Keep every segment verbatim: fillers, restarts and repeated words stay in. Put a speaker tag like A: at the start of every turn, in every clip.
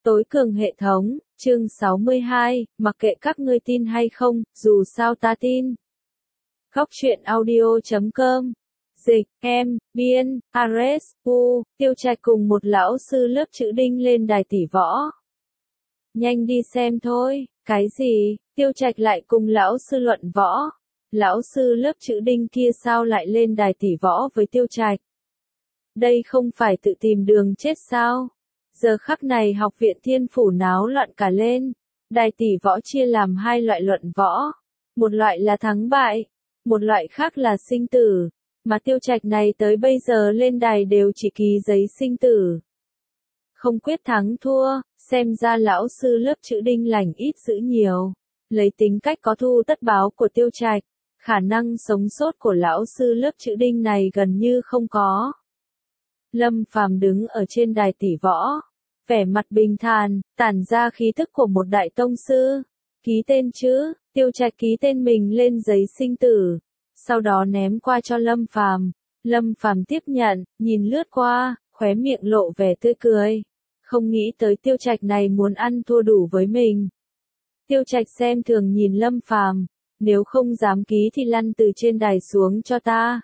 A: Tối cường hệ thống, chương sáu mươi hai, mặc kệ các ngươi tin hay không, dù sao ta tin. Góc truyện audio chấm com. Dịch, em, biên, Ares, U, Tiêu Trạch cùng một lão sư lớp chữ đinh lên đài tỷ võ. Nhanh đi xem thôi, cái gì, Tiêu Trạch lại cùng lão sư luận võ. Lão sư lớp chữ đinh kia sao lại lên đài tỷ võ với Tiêu Trạch? Đây không phải tự tìm đường chết sao? Giờ khắc này học viện Thiên Phủ náo loạn cả lên. Đài tỷ võ chia làm hai loại luận võ. Một loại là thắng bại, một loại khác là sinh tử. Mà Tiêu Trạch này tới bây giờ lên đài đều chỉ ký giấy sinh tử. Không quyết thắng thua, xem ra lão sư lớp chữ đinh lành ít giữ nhiều. Lấy tính cách có thu tất báo của Tiêu Trạch, khả năng sống sót của lão sư lớp chữ đinh này gần như không có. Lâm Phàm đứng ở trên đài tỷ võ, vẻ mặt bình thản, tản ra khí thức của một đại tông sư. Ký tên chữ, Tiêu Trạch ký tên mình lên giấy sinh tử, sau đó ném qua cho Lâm Phàm. Lâm Phàm tiếp nhận, nhìn lướt qua, khóe miệng lộ vẻ tươi cười. Không nghĩ tới Tiêu Trạch này muốn ăn thua đủ với mình. Tiêu Trạch xem thường nhìn Lâm Phàm, nếu không dám ký thì lăn từ trên đài xuống cho ta.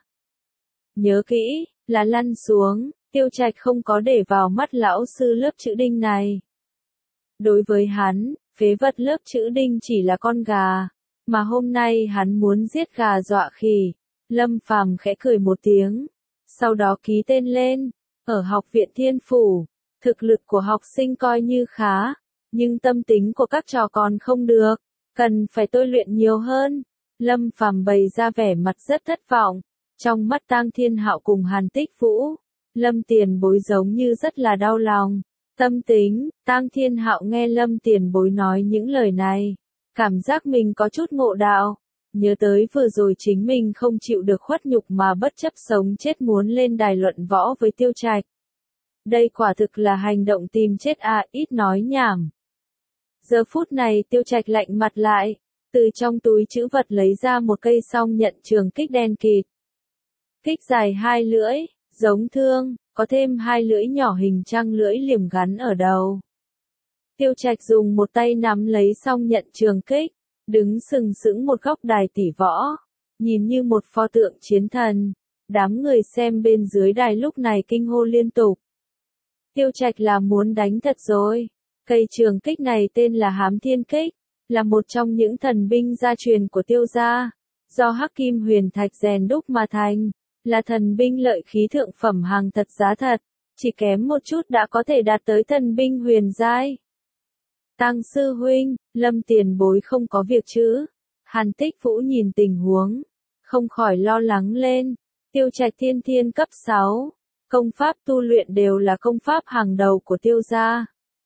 A: Nhớ kỹ, là lăn xuống. Tiêu Trạch không có để vào mắt lão sư lớp chữ đinh này. Đối với hắn, phế vật lớp chữ đinh chỉ là con gà, mà hôm nay hắn muốn giết gà dọa khỉ. Lâm Phàm khẽ cười một tiếng, sau đó ký tên lên. Ở học viện Thiên Phủ, thực lực của học sinh coi như khá, nhưng tâm tính của các trò còn không được, cần phải tôi luyện nhiều hơn. Lâm Phàm bày ra vẻ mặt rất thất vọng, trong mắt Tang Thiên Hạo cùng Hàn Tích Vũ. Lâm Tiền Bối giống như rất là đau lòng. Tâm tính, Tang Thiên Hạo nghe Lâm Tiền Bối nói những lời này, cảm giác mình có chút ngộ đạo. Nhớ tới vừa rồi chính mình không chịu được khuất nhục mà bất chấp sống chết muốn lên đài luận võ với Tiêu Trạch. Đây quả thực là hành động tìm chết à, ít nói nhảm. Giờ phút này Tiêu Trạch lạnh mặt lại, từ trong túi trữ vật lấy ra một cây song nhận trường kích đen kịt. Kích dài hai lưỡi, giống thương, có thêm hai lưỡi nhỏ hình trăng lưỡi liềm gắn ở đầu. Tiêu Trạch dùng một tay nắm lấy song nhận trường kích, đứng sừng sững một góc đài tỷ võ, nhìn như một pho tượng chiến thần. Đám người xem bên dưới đài lúc này kinh hô liên tục. Tiêu Trạch là muốn đánh thật rồi. Cây trường kích này tên là Hám Thiên Kích, là một trong những thần binh gia truyền của Tiêu gia, do hắc kim huyền thạch rèn đúc mà thành. Là thần binh lợi khí thượng phẩm hàng thật giá thật, chỉ kém một chút đã có thể đạt tới thần binh huyền giai. Tăng sư huynh, Lâm Tiền Bối không có việc chứ? Hàn Tích Vũ nhìn tình huống, không khỏi lo lắng lên. Tiêu Trạch thiên thiên cấp sáu, công pháp tu luyện đều là công pháp hàng đầu của Tiêu gia.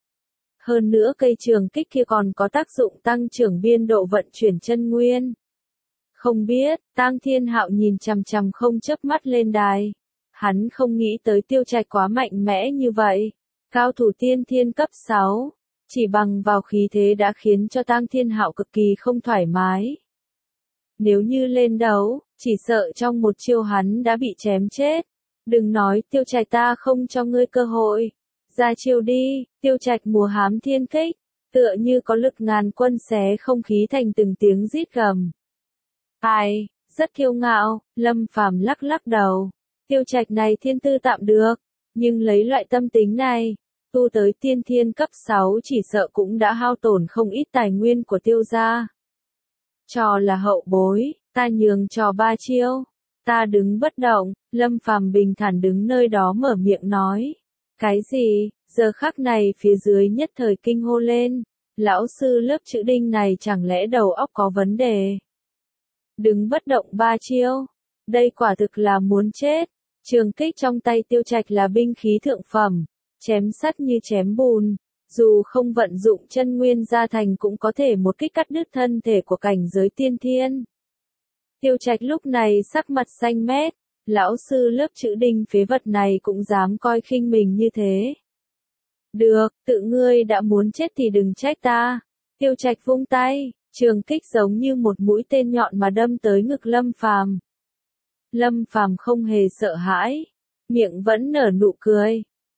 A: Hơn nữa cây trường kích kia còn có tác dụng tăng trưởng biên độ vận chuyển chân nguyên. Không biết, Tang Thiên Hạo nhìn chằm chằm không chớp mắt lên đài. Hắn không nghĩ tới Tiêu Trạch quá mạnh mẽ như vậy. Cao thủ tiên thiên cấp sáu, chỉ bằng vào khí thế đã khiến cho Tang Thiên Hạo cực kỳ không thoải mái. Nếu như lên đấu, chỉ sợ trong một chiêu hắn đã bị chém chết. Đừng nói Tiêu Trạch ta không cho ngươi cơ hội. Ra chiêu đi, Tiêu Trạch mùa Hám Thiên Kích, tựa như có lực ngàn quân xé không khí thành từng tiếng rít gầm. Ai, rất kiêu ngạo, Lâm Phàm lắc lắc đầu. Tiêu Trạch này thiên tư tạm được, nhưng lấy loại tâm tính này, tu tới tiên thiên cấp sáu chỉ sợ cũng đã hao tổn không ít tài nguyên của Tiêu gia. Trò là hậu bối, ta nhường trò ba chiêu. Ta đứng bất động, Lâm Phàm bình thản đứng nơi đó mở miệng nói. Cái gì, giờ khắc này phía dưới nhất thời kinh hô lên. Lão sư lớp chữ đinh này chẳng lẽ đầu óc có vấn đề? Đứng bất động ba chiêu, đây quả thực là muốn chết. Trường kích trong tay Tiêu Trạch là binh khí thượng phẩm, chém sắt như chém bùn, dù không vận dụng chân nguyên gia thành cũng có thể một kích cắt đứt thân thể của cảnh giới tiên thiên. Tiêu Trạch lúc này sắc mặt xanh mét, lão sư lớp chữ đinh phế vật này cũng dám coi khinh mình như thế. Được, tự ngươi đã muốn chết thì đừng trách ta. Tiêu Trạch vung tay. Trường kích giống như một mũi tên nhọn mà đâm tới ngực Lâm Phàm. Lâm Phàm không hề sợ hãi, miệng vẫn nở nụ cười.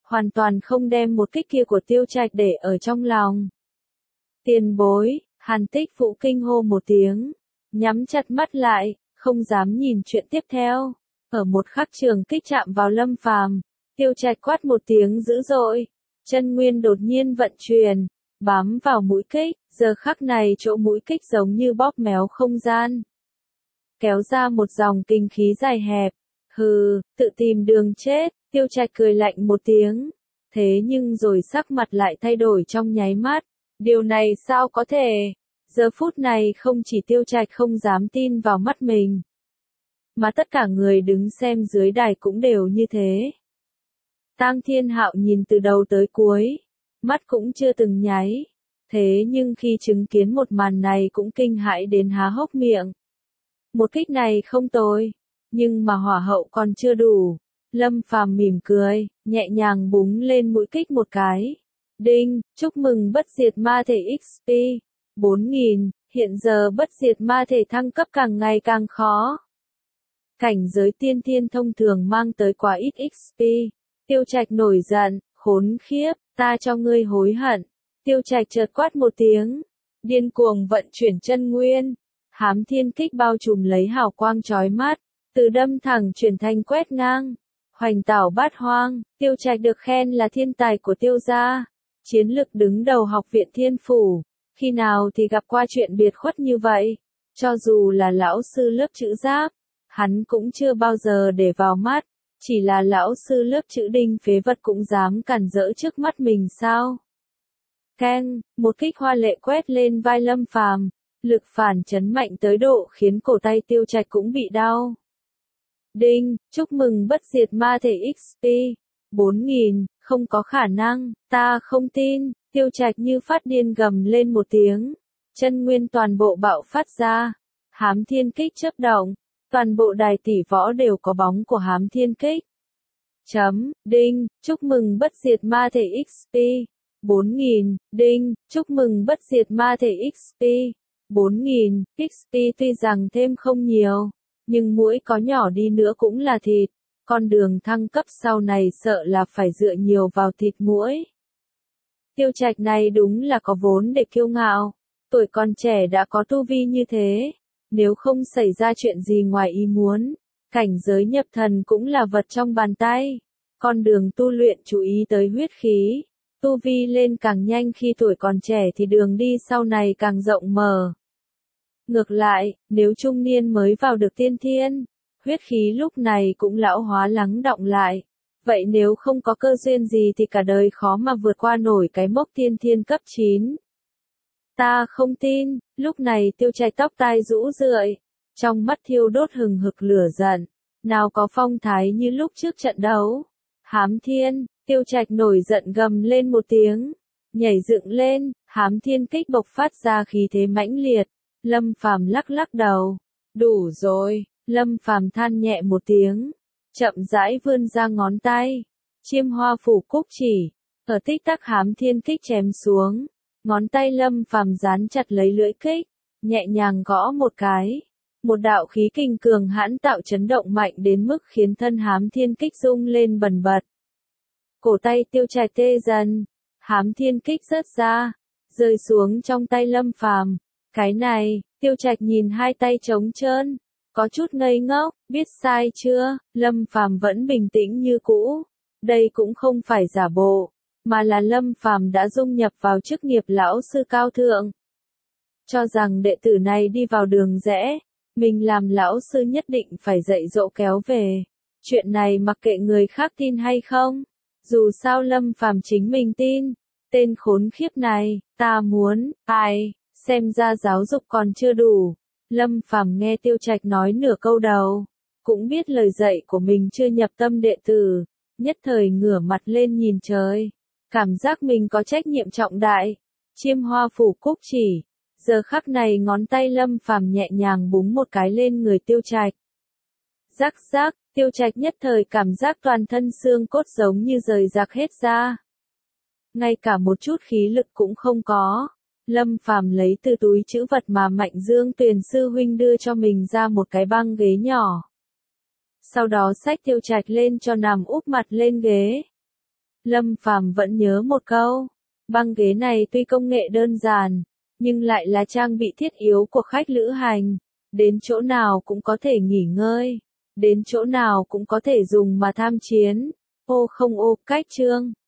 A: hoàn toàn không đem một kích kia của Tiêu Trạch để ở trong lòng. Tiền bối, Hàn Tích Vũ kinh hô một tiếng, nhắm chặt mắt lại, không dám nhìn chuyện tiếp theo. Ở một khắc trường kích chạm vào Lâm Phàm, Tiêu Trạch quát một tiếng dữ dội, chân nguyên đột nhiên vận chuyển, bám vào mũi kích, giờ khắc này chỗ mũi kích giống như bóp méo không gian. Kéo ra một dòng kinh khí dài hẹp, hừ, tự tìm đường chết, Tiêu Trạch cười lạnh một tiếng. Thế nhưng rồi sắc mặt lại thay đổi trong nháy mắt, điều này sao có thể? Giờ phút này không chỉ Tiêu Trạch không dám tin vào mắt mình, mà tất cả người đứng xem dưới đài cũng đều như thế. Tang Thiên Hạo nhìn từ đầu tới cuối, mắt cũng chưa từng nháy, thế nhưng khi chứng kiến một màn này cũng kinh hãi đến há hốc miệng. Một kích này không tồi, nhưng mà hỏa hậu còn chưa đủ. Lâm Phàm mỉm cười, nhẹ nhàng búng lên mũi kích một cái. Đinh, chúc mừng bất diệt ma thể ích pê bốn nghìn, hiện giờ bất diệt ma thể thăng cấp càng ngày càng khó. Cảnh giới tiên thiên thông thường mang tới quá ít ích pê. Tiêu Trạch nổi giận, khốn khiếp, ta cho ngươi hối hận. Tiêu Trạch chợt quát một tiếng, điên cuồng vận chuyển chân nguyên, hám thiên kích bao trùm lấy hào quang chói mắt, từ đâm thẳng chuyển thành quét ngang, hoành tảo bát hoang. Tiêu Trạch được khen là thiên tài của Tiêu gia, chiến lực đứng đầu học viện Thiên Phủ, khi nào thì gặp qua chuyện biệt khuất như vậy, cho dù là lão sư lớp chữ giáp, hắn cũng chưa bao giờ để vào mắt. Chỉ là lão sư lớp chữ đinh phế vật cũng dám cản rỡ trước mắt mình sao? Keng, một kích hoa lệ quét lên vai Lâm Phàm, lực phản chấn mạnh tới độ khiến cổ tay Tiêu Trạch cũng bị đau. Đinh, chúc mừng bất diệt ma thể ích pê bốn nghìn, không có khả năng, ta không tin. Tiêu Trạch như phát điên gầm lên một tiếng, chân nguyên toàn bộ bạo phát ra, hám thiên kích chớp động. Toàn bộ đài tỷ võ đều có bóng của hám thiên kích. Chấm, đinh, chúc mừng bất diệt ma thể ích pê bốn nghìn, đinh, chúc mừng bất diệt ma thể ích pê bốn nghìn, ích pê tuy rằng thêm không nhiều, nhưng muỗi có nhỏ đi nữa cũng là thịt, con đường thăng cấp sau này sợ là phải dựa nhiều vào thịt muỗi. Tiêu Trạch này đúng là có vốn để kiêu ngạo, tuổi còn trẻ đã có tu vi như thế. Nếu không xảy ra chuyện gì ngoài ý muốn, cảnh giới nhập thần cũng là vật trong bàn tay. Con đường tu luyện chú ý tới huyết khí, tu vi lên càng nhanh khi tuổi còn trẻ thì đường đi sau này càng rộng mở. Ngược lại, nếu trung niên mới vào được tiên thiên, huyết khí lúc này cũng lão hóa lắng đọng lại. Vậy nếu không có cơ duyên gì thì cả đời khó mà vượt qua nổi cái mốc tiên thiên cấp chín. Ta không tin. Lúc này Tiêu Trạch tóc tai rũ rượi, trong mắt thiêu đốt hừng hực lửa giận, nào có phong thái như lúc trước trận đấu. Hám thiên, Tiêu Trạch nổi giận gầm lên một tiếng, nhảy dựng lên, hám thiên kích bộc phát ra khí thế mãnh liệt. Lâm Phàm lắc lắc đầu, đủ rồi. Lâm Phàm than nhẹ một tiếng, chậm rãi vươn ra ngón tay, chiêm hoa phủ cúc chỉ, ở tích tắc hám thiên kích chém xuống. Ngón tay Lâm Phàm dán chặt lấy lưỡi kích, nhẹ nhàng gõ một cái. Một đạo khí kình cường hãn tạo chấn động mạnh đến mức khiến thân hám thiên kích rung lên bần bật. Cổ tay Tiêu Trạch tê dần, hám thiên kích rớt ra, rơi xuống trong tay Lâm Phàm. Cái này, Tiêu Trạch nhìn hai tay trống trơn, có chút ngây ngốc, biết sai chưa? Lâm Phàm vẫn bình tĩnh như cũ. Đây cũng không phải giả bộ, mà là Lâm Phàm đã dung nhập vào chức nghiệp lão sư cao thượng. Cho rằng đệ tử này đi vào đường rẽ, mình làm lão sư nhất định phải dạy dỗ kéo về. Chuyện này mặc kệ người khác tin hay không, dù sao Lâm Phàm chính mình tin. Tên khốn khiếp này, ta muốn, ai, xem ra giáo dục còn chưa đủ. Lâm Phàm nghe Tiêu Trạch nói nửa câu đầu, cũng biết lời dạy của mình chưa nhập tâm đệ tử, nhất thời ngửa mặt lên nhìn trời. Cảm giác mình có trách nhiệm trọng đại. Chiêm hoa phủ cúc chỉ, giờ khắc này ngón tay Lâm Phàm nhẹ nhàng búng một cái lên người Tiêu Trạch. Rắc rắc, Tiêu Trạch nhất thời cảm giác toàn thân xương cốt giống như rời rạc hết ra. Ngay cả một chút khí lực cũng không có. Lâm Phàm lấy từ túi trữ vật mà Mạnh Dương Tuyền sư huynh đưa cho mình ra một cái băng ghế nhỏ. Sau đó xách Tiêu Trạch lên cho nằm úp mặt lên ghế. Lâm Phàm vẫn nhớ một câu, băng ghế này tuy công nghệ đơn giản, nhưng lại là trang bị thiết yếu của khách lữ hành, đến chỗ nào cũng có thể nghỉ ngơi, đến chỗ nào cũng có thể dùng mà tham chiến. Ô không ô, cách chương